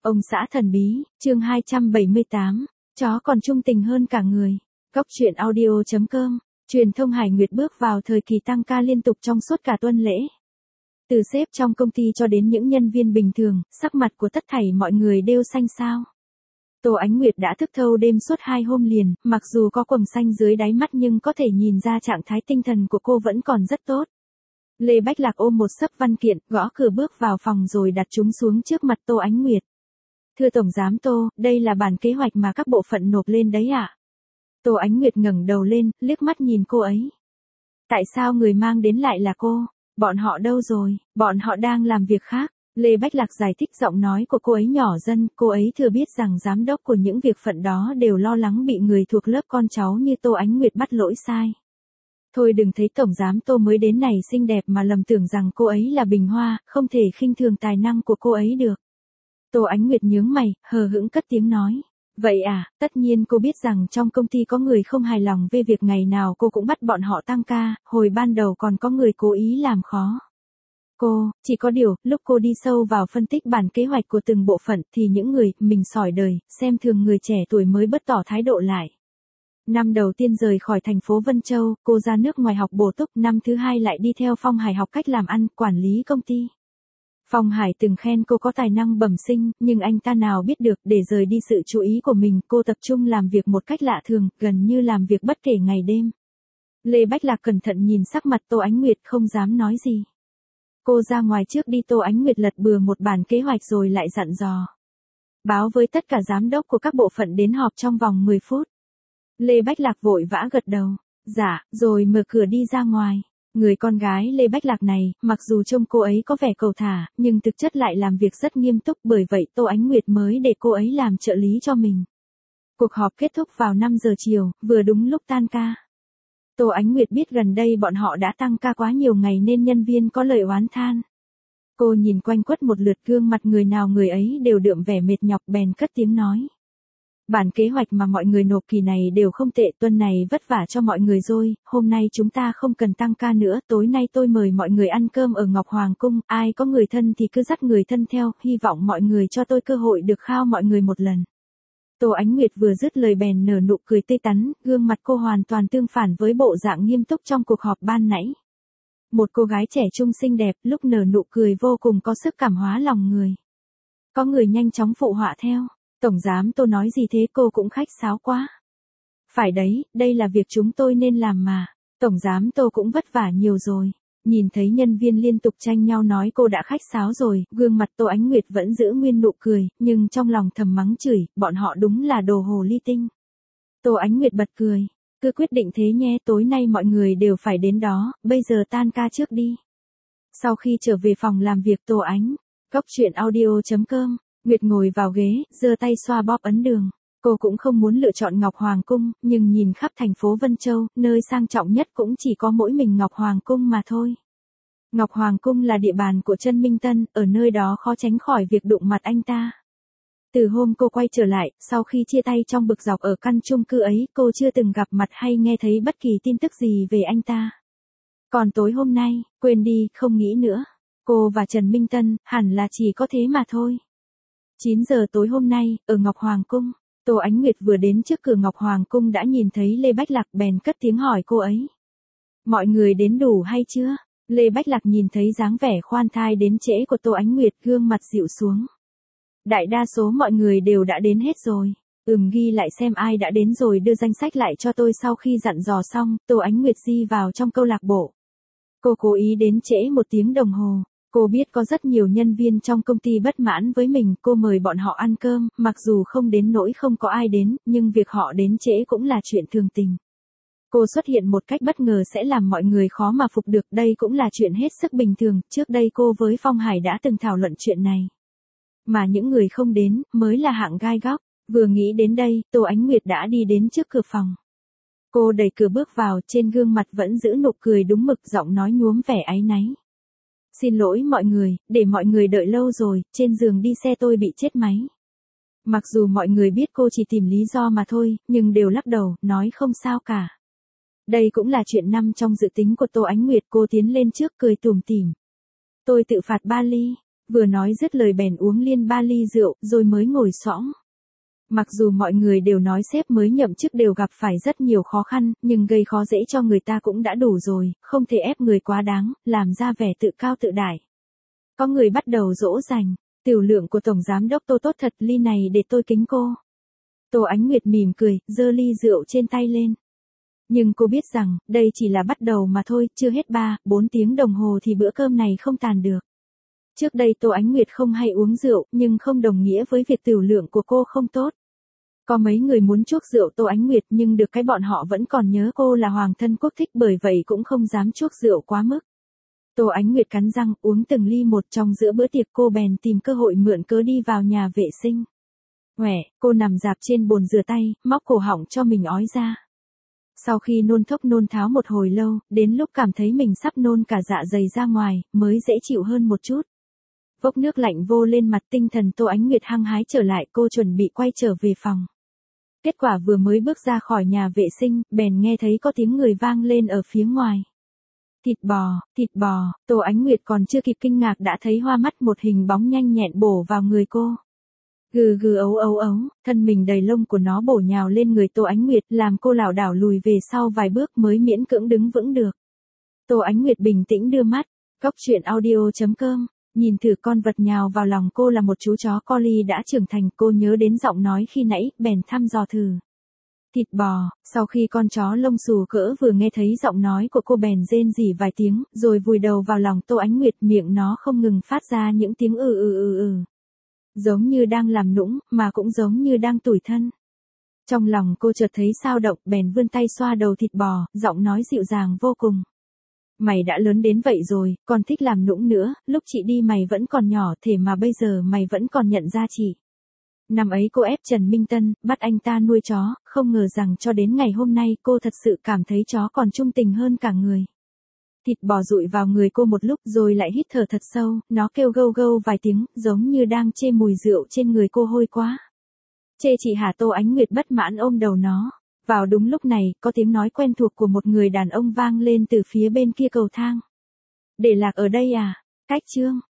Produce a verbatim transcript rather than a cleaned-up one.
Ông xã thần bí, chương hai trăm bảy mươi tám, chó còn trung tình hơn cả người. Góc truyện audio chấm com, truyền thông Hải Nguyệt bước vào thời kỳ tăng ca liên tục trong suốt cả tuần lễ. Từ sếp trong công ty cho đến những nhân viên bình thường, sắc mặt của tất thảy mọi người đều xanh xao. Tô Ánh Nguyệt đã thức thâu đêm suốt hai hôm liền, mặc dù có quầng xanh dưới đáy mắt nhưng có thể nhìn ra trạng thái tinh thần của cô vẫn còn rất tốt. Lê Bách Lạc ôm một xấp văn kiện, gõ cửa bước vào phòng rồi đặt chúng xuống trước mặt Tô Ánh Nguyệt. Thưa Tổng Giám Tô, đây là bản kế hoạch mà các bộ phận nộp lên đấy ạ. Tô Ánh Nguyệt ngẩng đầu lên, liếc mắt nhìn cô ấy. Tại sao người mang đến lại là cô? Bọn họ đâu rồi? Bọn họ đang làm việc khác. Lê Bách Lạc giải thích, giọng nói của cô ấy nhỏ dần, cô ấy thừa biết rằng giám đốc của những việc phận đó đều lo lắng bị người thuộc lớp con cháu như Tô Ánh Nguyệt bắt lỗi sai. Thôi đừng thấy Tổng Giám Tô mới đến này xinh đẹp mà lầm tưởng rằng cô ấy là bình hoa, không thể khinh thường tài năng của cô ấy được. Tô Ánh Nguyệt nhướng mày, hờ hững cất tiếng nói. Vậy à, tất nhiên cô biết rằng trong công ty có người không hài lòng về việc ngày nào cô cũng bắt bọn họ tăng ca, hồi ban đầu còn có người cố ý làm khó. Cô, chỉ có điều, lúc cô đi sâu vào phân tích bản kế hoạch của từng bộ phận thì những người, mình sỏi đời, xem thường người trẻ tuổi mới bớt tỏ thái độ lại. Năm đầu tiên rời khỏi thành phố Vân Châu, cô ra nước ngoài học bổ túc, năm thứ hai lại đi theo Phong Hải học cách làm ăn, quản lý công ty. Phong Hải từng khen cô có tài năng bẩm sinh, nhưng anh ta nào biết được, để rời đi sự chú ý của mình, cô tập trung làm việc một cách lạ thường, gần như làm việc bất kể ngày đêm. Lê Bách Lạc cẩn thận nhìn sắc mặt Tô Ánh Nguyệt, không dám nói gì. Cô ra ngoài trước đi. Tô Ánh Nguyệt lật bừa một bản kế hoạch rồi lại dặn dò. Báo với tất cả giám đốc của các bộ phận đến họp trong vòng mười phút. Lê Bách Lạc vội vã gật đầu. Dạ, rồi mở cửa đi ra ngoài. Người con gái Lê Bách Lạc này, mặc dù trông cô ấy có vẻ cầu thả, nhưng thực chất lại làm việc rất nghiêm túc, bởi vậy Tô Ánh Nguyệt mới để cô ấy làm trợ lý cho mình. Cuộc họp kết thúc vào năm giờ chiều, vừa đúng lúc tan ca. Tô Ánh Nguyệt biết gần đây bọn họ đã tăng ca quá nhiều ngày nên nhân viên có lời oán than. Cô nhìn quanh quất một lượt, gương mặt người nào người ấy đều đượm vẻ mệt nhọc, bèn cất tiếng nói. Bản kế hoạch mà mọi người nộp kỳ này đều không tệ, tuần này vất vả cho mọi người rồi, hôm nay chúng ta không cần tăng ca nữa, tối nay tôi mời mọi người ăn cơm ở Ngọc Hoàng Cung, ai có người thân thì cứ dắt người thân theo, hy vọng mọi người cho tôi cơ hội được khao mọi người một lần. Tô Ánh Nguyệt vừa dứt lời bèn nở nụ cười tươi tắn, gương mặt cô hoàn toàn tương phản với bộ dạng nghiêm túc trong cuộc họp ban nãy. Một cô gái trẻ trung xinh đẹp, lúc nở nụ cười vô cùng có sức cảm hóa lòng người. Có người nhanh chóng phụ họa theo. Tổng Giám Tô nói gì thế, cô cũng khách sáo quá. Phải đấy, đây là việc chúng tôi nên làm mà. Tổng Giám Tô cũng vất vả nhiều rồi. Nhìn thấy nhân viên liên tục tranh nhau nói cô đã khách sáo rồi, gương mặt Tô Ánh Nguyệt vẫn giữ nguyên nụ cười, nhưng trong lòng thầm mắng chửi, bọn họ đúng là đồ hồ ly tinh. Tô Ánh Nguyệt bật cười. Cứ quyết định thế nhé, tối nay mọi người đều phải đến đó, bây giờ tan ca trước đi. Sau khi trở về phòng làm việc Tô Ánh, góc truyện audio chấm com, Nguyệt ngồi vào ghế, giơ tay xoa bóp ấn đường. Cô cũng không muốn lựa chọn Ngọc Hoàng Cung, nhưng nhìn khắp thành phố Vân Châu, nơi sang trọng nhất cũng chỉ có mỗi mình Ngọc Hoàng Cung mà thôi. Ngọc Hoàng Cung là địa bàn của Trân Minh Tân, ở nơi đó khó tránh khỏi việc đụng mặt anh ta. Từ hôm cô quay trở lại, sau khi chia tay trong bực dọc ở căn chung cư ấy, cô chưa từng gặp mặt hay nghe thấy bất kỳ tin tức gì về anh ta. Còn tối hôm nay, quên đi, không nghĩ nữa. Cô và Trần Minh Tân, hẳn là chỉ có thế mà thôi. chín giờ tối hôm nay, ở Ngọc Hoàng Cung, Tô Ánh Nguyệt vừa đến trước cửa Ngọc Hoàng Cung đã nhìn thấy Lê Bách Lạc, bèn cất tiếng hỏi cô ấy. Mọi người đến đủ hay chưa? Lê Bách Lạc nhìn thấy dáng vẻ khoan thai đến trễ của Tô Ánh Nguyệt, gương mặt dịu xuống. Đại đa số mọi người đều đã đến hết rồi. Ừm, ghi lại xem ai đã đến rồi đưa danh sách lại cho tôi. Sau khi dặn dò xong, Tô Ánh Nguyệt di vào trong câu lạc bộ. Cô cố ý đến trễ một tiếng đồng hồ. Cô biết có rất nhiều nhân viên trong công ty bất mãn với mình, cô mời bọn họ ăn cơm, mặc dù không đến nỗi không có ai đến, nhưng việc họ đến trễ cũng là chuyện thường tình. Cô xuất hiện một cách bất ngờ sẽ làm mọi người khó mà phục được, đây cũng là chuyện hết sức bình thường, trước đây cô với Phong Hải đã từng thảo luận chuyện này. Mà những người không đến, mới là hạng gai góc. Vừa nghĩ đến đây, Tô Ánh Nguyệt đã đi đến trước cửa phòng. Cô đẩy cửa bước vào, trên gương mặt vẫn giữ nụ cười đúng mực, giọng nói nhuốm vẻ áy náy. Xin lỗi mọi người, để mọi người đợi lâu rồi, trên giường đi xe tôi bị chết máy. Mặc dù mọi người biết cô chỉ tìm lý do mà thôi, nhưng đều lắc đầu, nói không sao cả. Đây cũng là chuyện nằm trong dự tính của Tô Ánh Nguyệt, cô tiến lên trước cười tủm tỉm. Tôi tự phạt ba ly. Vừa nói dứt lời bèn uống liên ba ly rượu, rồi mới ngồi xõng. Mặc dù mọi người đều nói sếp mới nhậm chức đều gặp phải rất nhiều khó khăn, nhưng gây khó dễ cho người ta cũng đã đủ rồi, không thể ép người quá đáng, làm ra vẻ tự cao tự đại. Có người bắt đầu dỗ dành, tiểu lượng của Tổng Giám đốc Tô tốt thật, ly này để tôi kính cô. Tô Ánh Nguyệt mỉm cười, giơ ly rượu trên tay lên. Nhưng cô biết rằng, đây chỉ là bắt đầu mà thôi, chưa hết ba, bốn tiếng đồng hồ thì bữa cơm này không tàn được. Trước đây Tô Ánh Nguyệt không hay uống rượu, nhưng không đồng nghĩa với việc tiểu lượng của cô không tốt. Có mấy người muốn chuốc rượu Tô Ánh Nguyệt nhưng được cái bọn họ vẫn còn nhớ cô là hoàng thân quốc thích, bởi vậy cũng không dám chuốc rượu quá mức. Tô Ánh Nguyệt cắn răng uống từng ly một. Trong giữa bữa tiệc cô bèn tìm cơ hội mượn cớ đi vào nhà vệ sinh. Ngoẻ, cô nằm dạp trên bồn rửa tay, móc cổ họng cho mình ói ra. Sau khi nôn thốc nôn tháo một hồi lâu, đến lúc cảm thấy mình sắp nôn cả dạ dày ra ngoài, mới dễ chịu hơn một chút. Vốc nước lạnh vô lên mặt, tinh thần Tô Ánh Nguyệt hăng hái trở lại, cô chuẩn bị quay trở về phòng. Kết quả vừa mới bước ra khỏi nhà vệ sinh, bèn nghe thấy có tiếng người vang lên ở phía ngoài. Thịt bò, thịt bò, Tô Ánh Nguyệt còn chưa kịp kinh ngạc đã thấy hoa mắt một hình bóng nhanh nhẹn bổ vào người cô. Gừ gừ ấu ấu ấu, thân mình đầy lông của nó bổ nhào lên người Tô Ánh Nguyệt, làm cô lảo đảo lùi về sau vài bước mới miễn cưỡng đứng vững được. Tô Ánh Nguyệt bình tĩnh đưa mắt, Cóc Truyện Audio chấm com, nhìn thử con vật nhào vào lòng cô là một chú chó collie đã trưởng thành, cô nhớ đến giọng nói khi nãy, bèn thăm dò thử. Thịt bò, sau khi con chó lông xù cỡ vừa nghe thấy giọng nói của cô bèn rên rỉ vài tiếng, rồi vùi đầu vào lòng Tô Ánh Nguyệt, miệng nó không ngừng phát ra những tiếng ừ ừ ừ ừ. Giống như đang làm nũng, mà cũng giống như đang tủi thân. Trong lòng cô chợt thấy xao động, bèn vươn tay xoa đầu thịt bò, giọng nói dịu dàng vô cùng. Mày đã lớn đến vậy rồi, còn thích làm nũng nữa, lúc chị đi mày vẫn còn nhỏ, thế mà bây giờ mày vẫn còn nhận ra chị. Năm ấy cô ép Trần Minh Tân, bắt anh ta nuôi chó, không ngờ rằng cho đến ngày hôm nay cô thật sự cảm thấy chó còn trung tình hơn cả người. Thịt bò dụi vào người cô một lúc rồi lại hít thở thật sâu, nó kêu gâu gâu vài tiếng, giống như đang chê mùi rượu trên người cô hôi quá. Chê chị hả? Tô Ánh Nguyệt bất mãn ôm đầu nó. Vào đúng lúc này, có tiếng nói quen thuộc của một người đàn ông vang lên từ phía bên kia cầu thang. Để Lạc ở đây à? Cách chương.